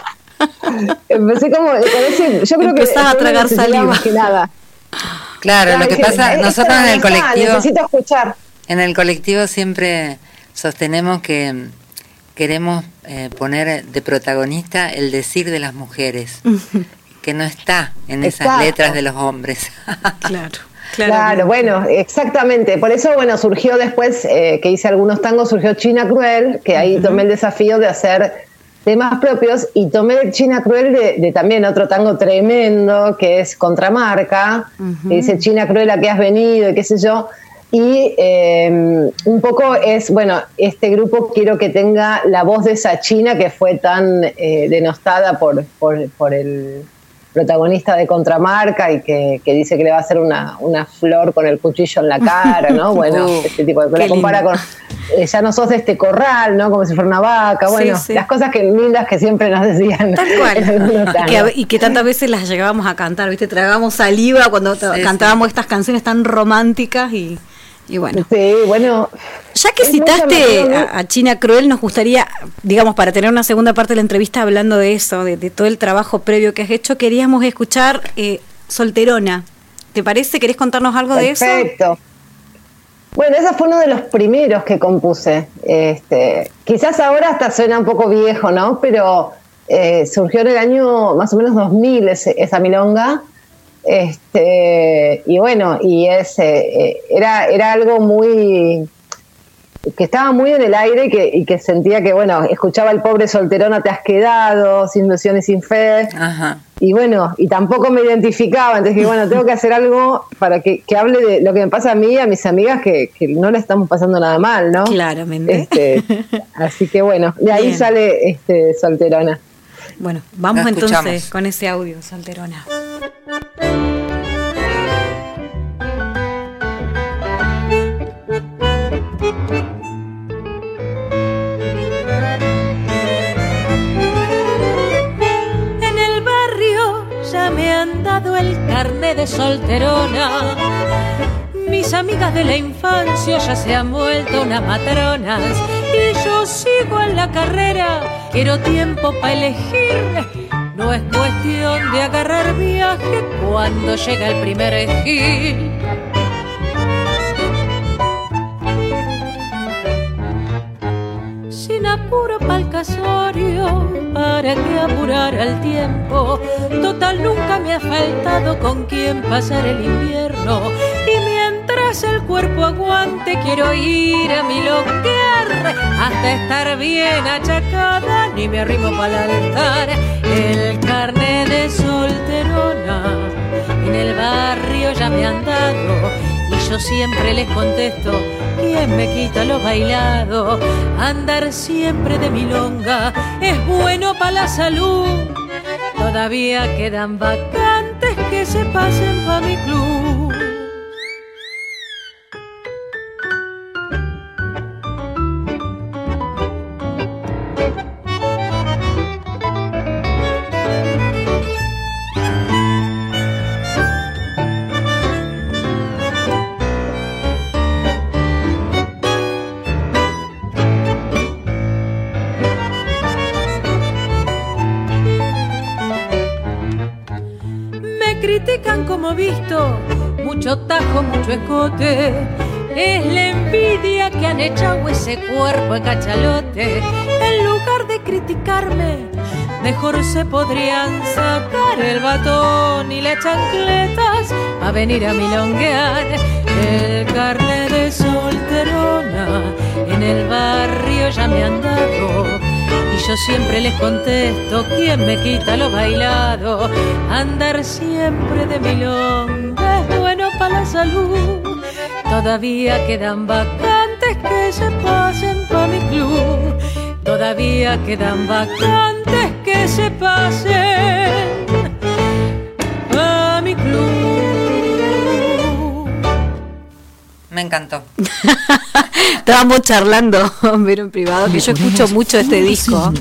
Empecé como... Ese, yo creo Empezás que a tragar saliva. Que nada. Claro, lo que pasa, nosotros en el colectivo, necesito escuchar. En el colectivo siempre sostenemos que queremos eh, poner de protagonista el decir de las mujeres, que no está en esas Exacto. letras de los hombres. Claro. Claro, claro, bueno, exactamente. Por eso, bueno, surgió después, eh, que hice algunos tangos, surgió China Cruel, que ahí uh-huh. tomé el desafío de hacer temas propios, y tomé China Cruel de, de también otro tango tremendo que es Contramarca, uh-huh. que dice China Cruel, ¿a qué has venido? Y qué sé yo. Y eh, un poco es, bueno, este grupo quiero que tenga la voz de esa China que fue tan eh, denostada por, por, por el protagonista de Contramarca y que, que dice que le va a hacer una, una flor con el cuchillo en la cara, ¿no? Bueno, uh, este tipo de cosas. La compara con, eh, ya no sos de este corral, ¿no? Como si fuera una vaca. Bueno, sí, sí. las cosas que lindas que siempre nos decían. Tal cual. Y que, y que tantas veces las llegábamos a cantar, ¿viste? Tragábamos saliva cuando sí, cantábamos sí. estas canciones tan románticas y... Y bueno, sí, bueno, ya que citaste a, a China Cruel, nos gustaría, digamos, para tener una segunda parte de la entrevista hablando de eso, de, de todo el trabajo previo que has hecho, queríamos escuchar eh, Solterona. ¿Te parece? ¿Querés contarnos algo Perfecto. de eso? Perfecto. Bueno, ese fue uno de los primeros que compuse. Este, quizás ahora hasta suena un poco viejo, ¿no? Pero eh, surgió en el año más o menos dos mil ese, esa milonga. Este, y bueno, y ese era, era algo muy que estaba muy en el aire y que, y que sentía que, bueno, escuchaba el pobre Solterona te has quedado, sin ilusión y sin fe. Ajá. Y bueno, y tampoco me identificaba, entonces dije, bueno, tengo que hacer algo para que, que hable de lo que me pasa a mí y a mis amigas, que, que no le estamos pasando nada mal, ¿no? Claramente. Este, así que bueno, de ahí Bien. sale este Solterona. Bueno, vamos entonces con ese audio, Solterona. En el barrio ya me han dado el carné de solterona. Mis amigas de la infancia ya se han vuelto unas matronas y yo sigo en la carrera. Quiero tiempo para elegir. No es cuestión de agarrar viaje cuando llega el primer gil. Sin apuro pa'l casorio, para que apurar el tiempo. Total nunca me ha faltado con quien pasar el invierno. Y mientras el cuerpo aguante quiero ir a milonguear hasta estar bien achacada, ni me arrimo para el altar. El carné de solterona en el barrio ya me han dado y yo siempre les contesto, ¿quién me quita lo bailado? Andar siempre de milonga es bueno para la salud. Todavía quedan vacantes que se pasen pa' mi club. como visto, mucho tajo, mucho escote. Es la envidia que han echado ese cuerpo de cachalote. En lugar de criticarme, mejor se podrían sacar el batón y las chancletas a venir a milonguear. El carnet de solterona en el barrio ya me han dado, y yo siempre les contesto: ¿quién me quita lo bailado? Andar siempre de milonga es bueno para la salud. Todavía quedan vacantes que se pasen pa' mi club. Todavía quedan vacantes que se pasen pa' mi club. Me encantó. Estábamos charlando, pero en privado, que yo escucho mucho este disco.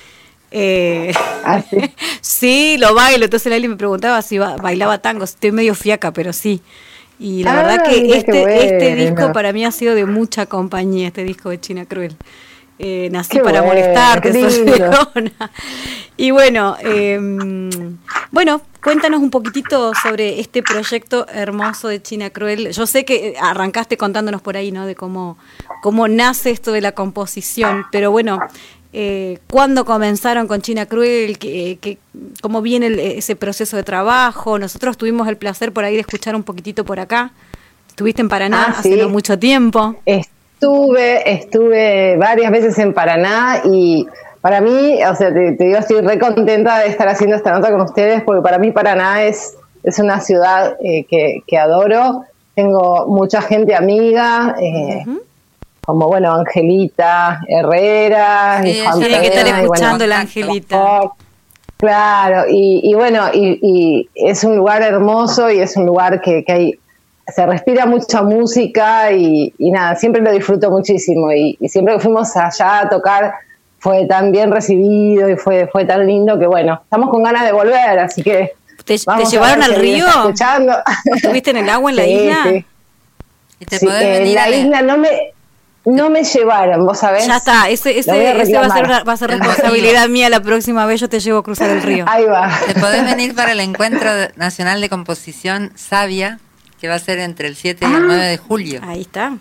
Eh, ¿Ah, sí? Sí, lo bailo. Entonces Lali me preguntaba si ba- bailaba tango. Estoy medio fiaca, pero sí. Y la Ah, verdad que mira qué este, bueno. este disco para mí ha sido de mucha compañía, este disco de China Cruel. Eh, nací Qué para bueno, molestarte, qué sos lindo. leona. Y bueno, eh, bueno, cuéntanos un poquitito sobre este proyecto hermoso de China Cruel. Yo sé que arrancaste contándonos por ahí, ¿no? De cómo, cómo nace esto de la composición, pero bueno, eh, ¿cuándo comenzaron con China Cruel? ¿Qué, qué, ¿Cómo viene el- ese proceso de trabajo? Nosotros tuvimos el placer por ahí de escuchar un poquitito por acá. Estuviste en Paraná Ah, hace sí. no mucho tiempo. Estuve, estuve varias veces en Paraná y para mí, o sea, te, te digo, estoy re contenta de estar haciendo esta nota con ustedes porque para mí Paraná es, es una ciudad eh, que, que adoro. Tengo mucha gente amiga, eh, como, bueno, Angelita Herrera. Sí, y Juan tiene que estar Pena, y, bueno, escuchando la Angelita. Claro, y, y bueno, y, y es un lugar hermoso y es un lugar que, que hay, se respira mucha música y, y nada, siempre lo disfruto muchísimo y, y siempre que fuimos allá a tocar fue tan bien recibido y fue, fue tan lindo que bueno, estamos con ganas de volver, así que ¿Te, vamos te a llevaron ver al si alguien río? está escuchando. ¿Estuviste en el agua en la Sí, isla? sí. Y te Sí, podés eh, venir la a leer. isla no me no me llevaron, vos sabés. Ya está, ese, ese, Lo voy a ese va a ser, reclamar. una- va a ser responsabilidad mía. La próxima vez yo te llevo a cruzar el río. Ahí va. Te podés venir para el Encuentro de- Nacional de Composición Sabia, que va a ser entre el siete y el nueve de julio. Ahí está.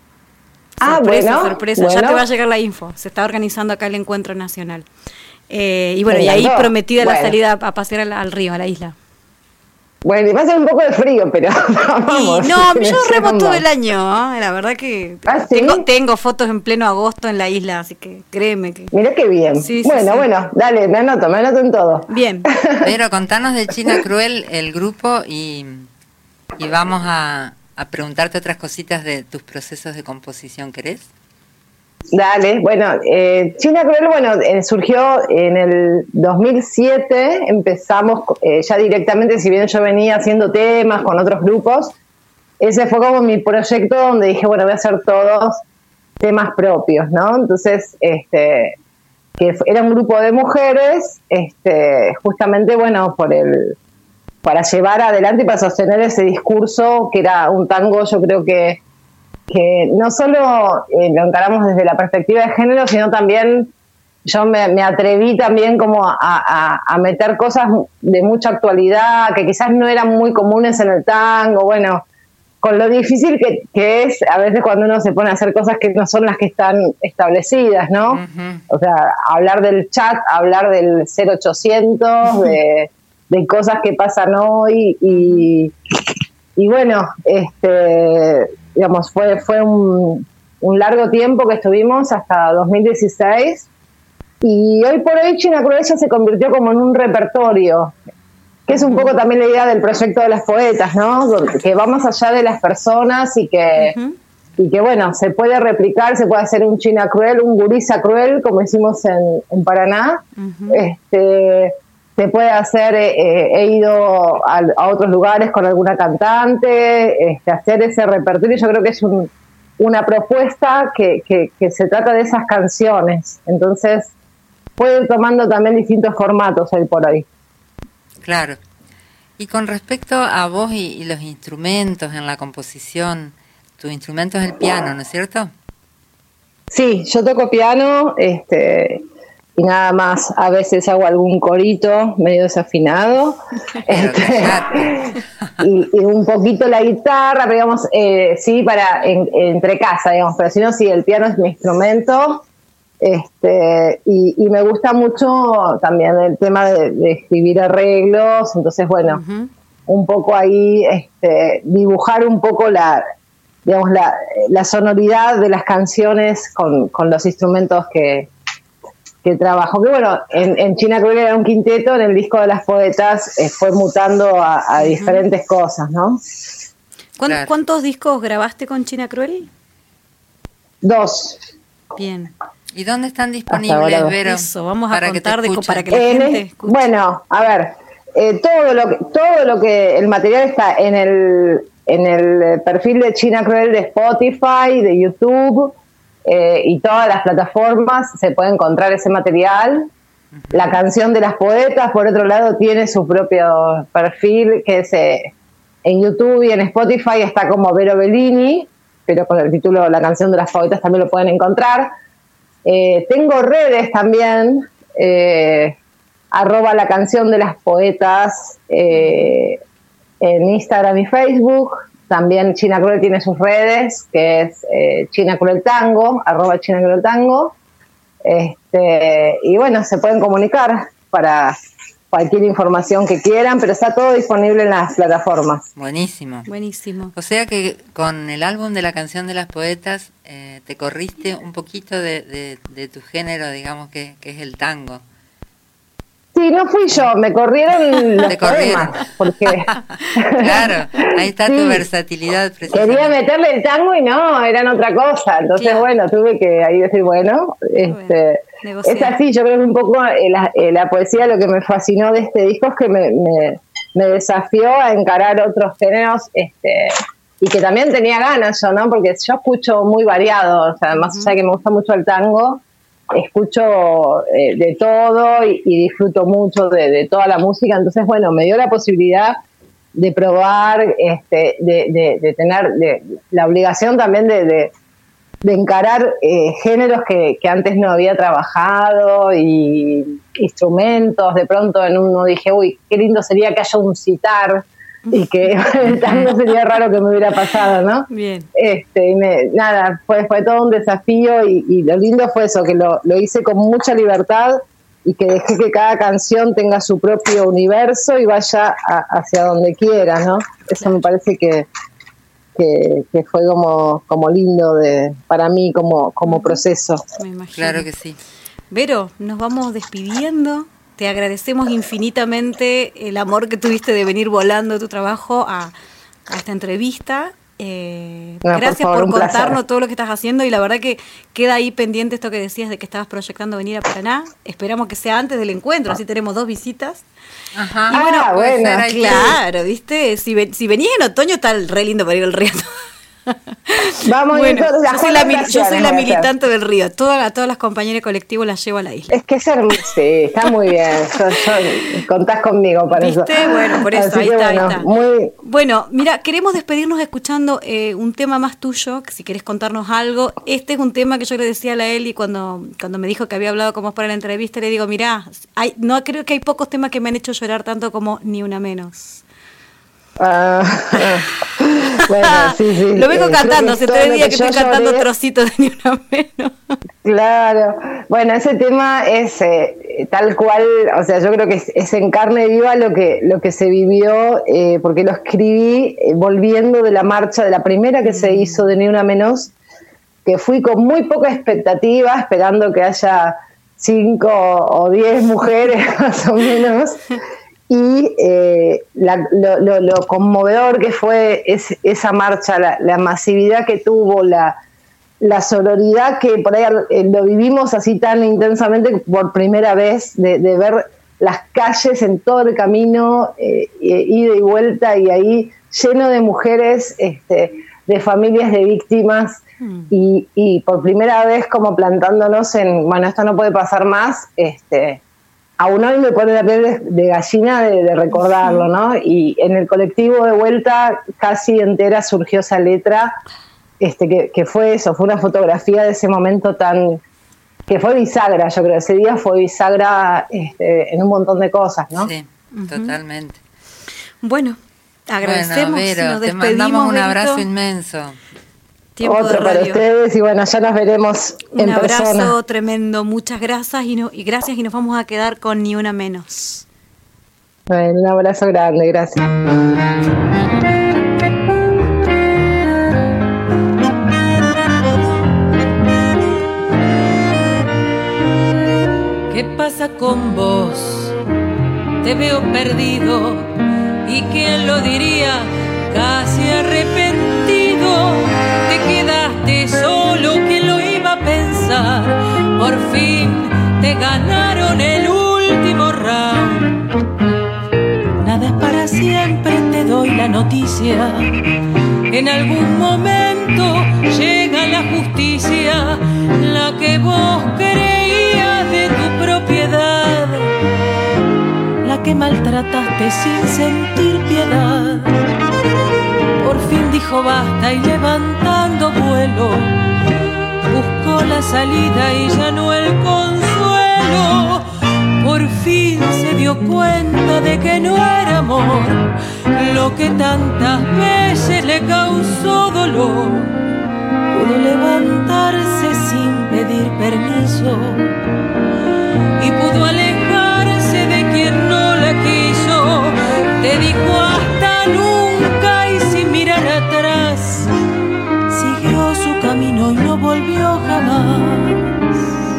Ah, Sorpresa, bueno, sorpresa. Ya bueno. te va a llegar la info. Se está organizando acá el encuentro nacional. Eh, y bueno, Me y ahí encantó. prometida la Bueno. salida a pasear al, al río, a la isla. Bueno, y va a ser un poco de frío, pero vamos. Y no, yo Sí, remo vamos. todo el año. ¿eh? La verdad que ¿Ah, sí? tengo, tengo fotos en pleno agosto en la isla, así que créeme que... Mirá qué bien. Sí, sí, bueno, sí. bueno, dale, me anoto, me anoto en todo. Bien. Pero contanos de China Cruel, el grupo, y, y vamos a, a preguntarte otras cositas de tus procesos de composición, ¿querés? Dale, bueno, eh, China Cruel, bueno, eh, surgió en el dos mil siete, empezamos eh, ya directamente, si bien yo venía haciendo temas con otros grupos, ese fue como mi proyecto donde dije, bueno, voy a hacer todos temas propios, ¿no? Entonces, este, que fu- era un grupo de mujeres, este, justamente, bueno, por el, para llevar adelante y para sostener ese discurso que era un tango, yo creo que que no solo eh, lo encaramos desde la perspectiva de género, sino también yo me, me atreví también como a, a, a meter cosas de mucha actualidad, que quizás no eran muy comunes en el tango, bueno, con lo difícil que, que es a veces cuando uno se pone a hacer cosas que no son las que están establecidas, ¿no? Uh-huh. O sea, hablar del chat, hablar del cero ochocientos, de, de cosas que pasan hoy y, y bueno, este... digamos, fue fue un, un largo tiempo que estuvimos hasta dos mil dieciséis y hoy por hoy China Cruel ya se convirtió como en un repertorio, que es un poco también la idea del proyecto de las poetas, ¿no? Que va más allá de las personas y que, Ujú. y que bueno, se puede replicar, se puede hacer un China Cruel, un Gurisa Cruel, como hicimos en, en Paraná. Ujú. este se puede hacer, eh, eh, he ido a, a otros lugares con alguna cantante, este, hacer ese repertorio, yo creo que es un, una propuesta que, que, que se trata de esas canciones, entonces puede ir tomando también distintos formatos hoy por hoy. Claro. Y con respecto a vos y, y los instrumentos en la composición, tu instrumento es el piano, ¿no es cierto? Sí, yo toco piano, este, y nada más. A veces hago algún corito medio desafinado este, y, y un poquito la guitarra, pero digamos, eh, sí, para en, entre casa, digamos, pero si no, sí, el piano es mi instrumento. Este, y, y me gusta mucho también el tema de, de escribir arreglos, entonces bueno, uh-huh. un poco ahí este, dibujar un poco la, digamos, la, la sonoridad de las canciones con, con los instrumentos que, que trabajo. Que bueno, en, en China Cruel era un quinteto, en el disco de las poetas eh, fue mutando a, a uh-huh. diferentes cosas, ¿no? ¿Cuántos, claro. ¿Cuántos discos grabaste con China Cruel? Dos. Bien. ¿Y dónde están disponibles, Vero? Eso, vamos a para contar que de, para que la en gente el, escuche. Bueno, a ver, eh, todo lo que, todo lo que el material está en el en el perfil de China Cruel de Spotify, de YouTube eh, y todas las plataformas se puede encontrar ese material. Uh-huh. La canción de las poetas, por otro lado, tiene su propio perfil que es eh, en YouTube y en Spotify está como Vero Bellini, pero con el título La canción de las poetas también lo pueden encontrar. Eh, tengo redes también, eh, arroba la canción de las poetas eh, en Instagram y Facebook. También China Cruel tiene sus redes, que es eh, China Cruel Tango, arroba China Cruel Tango. Este, y bueno, se pueden comunicar para cualquier información que quieran, pero está todo disponible en las plataformas. Buenísimo. Buenísimo. O sea que con el álbum de la canción de las poetas eh, te corriste un poquito de, de, de tu género, digamos, que, que es el tango. Sí, no fui yo, me corrieron los Te corrieron. poemas, porque... Claro, ahí está sí, tu versatilidad. Quería meterle el tango y no, eran otra cosa. Entonces, claro. bueno, tuve que ahí decir, bueno, este, bueno, es así. Yo creo que un poco eh, la, eh, la poesía, lo que me fascinó de este disco es que me, me, me desafió a encarar otros géneros, este, y que también tenía ganas yo, ¿no? Porque yo escucho muy variado, o sea, más allá de que me gusta mucho el tango, escucho eh, de todo y, y disfruto mucho de, de toda la música. Entonces, bueno, me dio la posibilidad de probar, este, de, de, de tener de, la obligación también de, de, de encarar eh, géneros que, que antes no había trabajado y instrumentos. De pronto en uno dije, uy, qué lindo sería que haya un sitar y que el tango sería raro que me hubiera pasado, ¿no? Bien. Este, y me, nada, fue, fue todo un desafío y, y lo lindo fue eso, que lo, lo hice con mucha libertad y que dejé que cada canción tenga su propio universo y vaya a, hacia donde quiera, ¿no? Eso me parece que, que, que fue como, como lindo de, para mí como, como proceso. Me imagino. Claro que sí. Vero, nos vamos despidiendo. Te agradecemos infinitamente el amor que tuviste de venir volando de tu trabajo a, a esta entrevista. Eh, no, gracias por, favor, por contarnos placer. Todo lo que estás haciendo y la verdad que queda ahí pendiente esto que decías de que estabas proyectando venir a Paraná. Esperamos que sea antes del encuentro, así tenemos dos visitas. Ajá. Y bueno, ah, bueno ser, claro, ¿viste? Si, ven, si venís en otoño está re lindo para ir al río. Vamos bueno, yo soy la, yo soy la militante del río. Todas, a todas las compañeras de colectivo las llevo a la isla. Es que es hermoso, sí, está muy bien. Yo, yo, contás conmigo para ¿Viste? eso. Bueno, por eso, ahí, que, está, bueno, ahí está. Muy... Bueno, mira, queremos despedirnos escuchando eh, un tema más tuyo, que si querés contarnos algo. Este es un tema que yo le decía a la Eli cuando, cuando me dijo que había hablado con vos para la entrevista. Le digo, mirá, hay, no creo que hay pocos temas que me han hecho llorar tanto como Ni Una Menos. Uh, bueno, sí, sí. Lo vengo eh, cantando, hace tres días que, que estoy cantando lloré. Trocitos de Ni Una Menos. Claro, bueno, ese tema es eh, tal cual, o sea, yo creo que es, es en carne viva lo que, lo que se vivió, eh, porque lo escribí eh, volviendo de la marcha, de la primera que mm. se hizo de Ni Una Menos, que fui con muy poca expectativa, esperando que haya cinco o diez mujeres más o menos. Y eh, la, lo, lo, lo conmovedor que fue es, esa marcha, la, la masividad que tuvo, la, la sororidad que por ahí eh, lo vivimos así tan intensamente por primera vez, de, de ver las calles en todo el camino, eh, ida y vuelta, y ahí lleno de mujeres, este, de familias de víctimas, mm. y, y por primera vez como plantándonos en, bueno, esto no puede pasar más, este... Aún hoy me pone la piel de, de gallina de, de recordarlo, ¿no? Y en el colectivo de vuelta casi entera surgió esa letra, este, que, que fue eso, fue una fotografía de ese momento tan, que fue bisagra, yo creo, ese día fue bisagra este, en un montón de cosas, ¿no? Sí, uh-huh. Totalmente. Bueno, agradecemos, bueno, Vero, nos te mandamos un Berito. abrazo inmenso. Tiempo Otro de para radio. ustedes y bueno, ya nos veremos Un en abrazo persona. tremendo, muchas gracias y, no, y gracias y nos vamos a quedar con Ni Una Menos. Bueno, un abrazo grande, gracias. ¿Qué pasa con vos? Te veo perdido y quién lo diría, casi arrepentido. Te quedaste solo, ¿quién lo iba a pensar? Por fin te ganaron el último round. Nada es para siempre, te doy la noticia. En algún momento llega la justicia, la que vos creías de tu propiedad, la que maltrataste sin sentir piedad. Por fin dijo basta y levantando vuelo, buscó la salida y ya no el consuelo. Por fin se dio cuenta de que no era amor lo que tantas veces le causó dolor. Pudo levantarse sin pedir permiso y pudo alejarse de quien no la quiso. Te dijo hasta nunca y sin mirar atrás siguió su camino y no volvió jamás.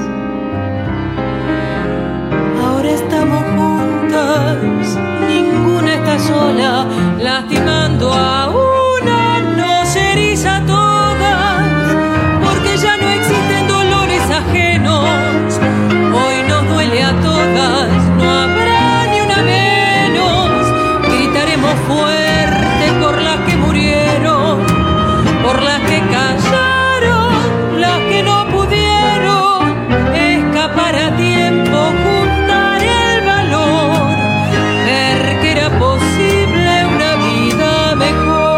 Ahora estamos juntas, ninguna está sola, lastimando a una nos eriza a todas, porque ya no existen dolores ajenos. Hoy nos duele a todas, no habrá ni una menos. Gritaremos fuerte por las que murieron, por las que callaron, las que no pudieron escapar a tiempo, juntar el valor, ver que era posible una vida mejor.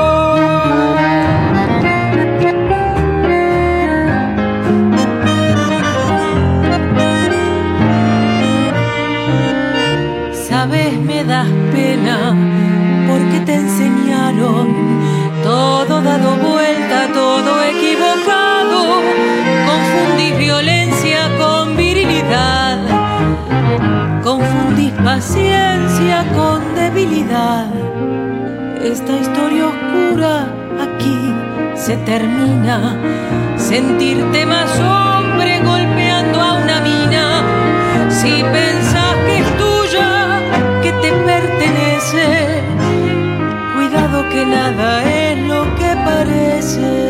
Sabes, me das pena porque te enseñaron todo dado vuelta, todo equivocado. Confundís violencia con virilidad, confundís paciencia con debilidad. Esta historia oscura aquí se termina. Sentirte más hombre golpeando a una mina. Si pensás que es tuya, que te pertenece, cuidado que nada es lo que parece.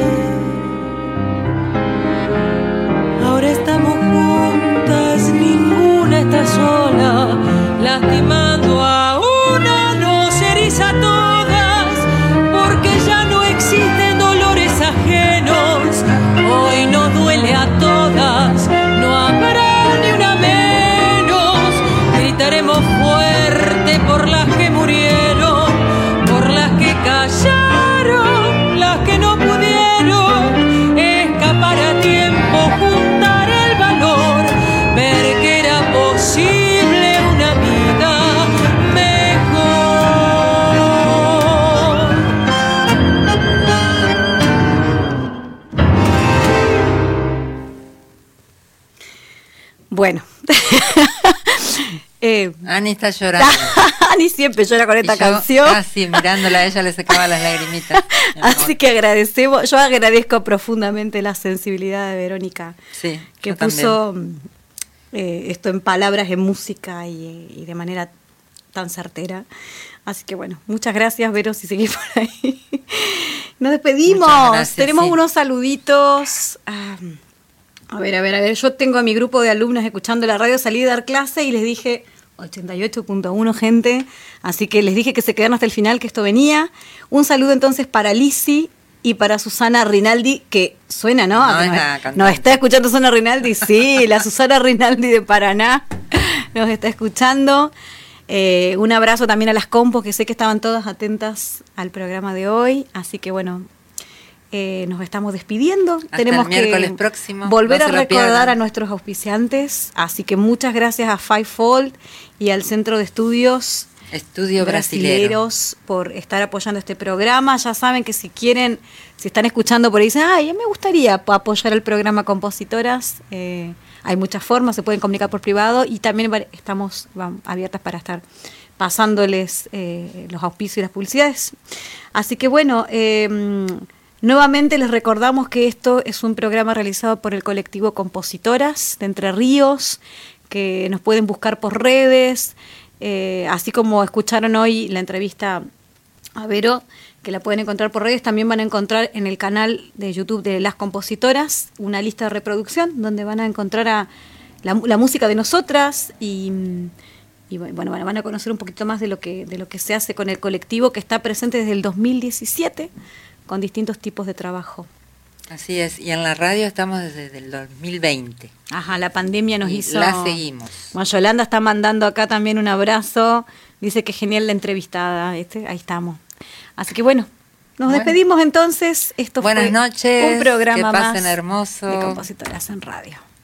Ahora estamos juntas, ninguna está sola, lastimando a una nos eriza a todas, porque ya no existen dolores ajenos. Hoy nos duele a todas, no habrá ni una menos. Gritaremos fuerte por las que murieron, por las que callaron, las que no pudieron escapar a tiempo, juntar el valor, ver que era posible una vida mejor. Bueno. eh, Ani está llorando. Ani siempre llora con esta Y yo, canción. Casi mirándola a ella le secaba las lagrimitas. Así que agradecemos, yo agradezco profundamente la sensibilidad de Verónica, Sí, que yo puso eh, esto en palabras, en música y, y de manera tan certera. Así que bueno, muchas gracias, Vero, si seguís por ahí. Nos despedimos. Muchas gracias, Tenemos sí. unos saluditos. Ah, a ver, a ver, a ver. Yo tengo a mi grupo de alumnas escuchando la radio, salí a dar clase y les dije ochenta y ocho punto uno, gente. Así que les dije que se quedaran hasta el final, que esto venía. Un saludo entonces para Lizzy y para Susana Rinaldi, que suena, ¿no? No, es nos, la cantante. nos está escuchando Susana Rinaldi, sí, la Susana Rinaldi de Paraná nos está escuchando. Eh, un abrazo también a las compos, que sé que estaban todas atentas al programa de hoy. Así que bueno, Eh, nos estamos despidiendo. Hasta Tenemos el miércoles que próximo. volver No a se lo recordar pierdan. a nuestros auspiciantes. Así que muchas gracias a Fivefold y al Centro de Estudios Estudio Brasilero Brasileros por estar apoyando este programa. Ya saben que si quieren, si están escuchando por ahí, dicen, ay, me gustaría apoyar el programa Compositoras. Eh, hay muchas formas, se pueden comunicar por privado y también va- estamos vamos, abiertas para estar pasándoles eh, los auspicios y las publicidades. Así que bueno, eh, nuevamente les recordamos que esto es un programa realizado por el colectivo Compositoras de Entre Ríos, que nos pueden buscar por redes, eh, así como escucharon hoy la entrevista a Vero, que la pueden encontrar por redes, también van a encontrar en el canal de YouTube de Las Compositoras una lista de reproducción donde van a encontrar a la, la música de nosotras y, y bueno, van a conocer un poquito más de lo que de lo que se hace con el colectivo, que está presente desde el dos mil diecisiete con distintos tipos de trabajo. Así es, y en la radio estamos desde el dos mil veinte. Ajá, la pandemia nos Y hizo... la seguimos. Bueno, Yolanda está mandando acá también un abrazo, dice que genial la entrevistada, este, ahí estamos. Así que bueno, nos Bueno. despedimos entonces. Esto Buenas fue noches, un programa que pasen más hermoso. de Compositoras en Radio.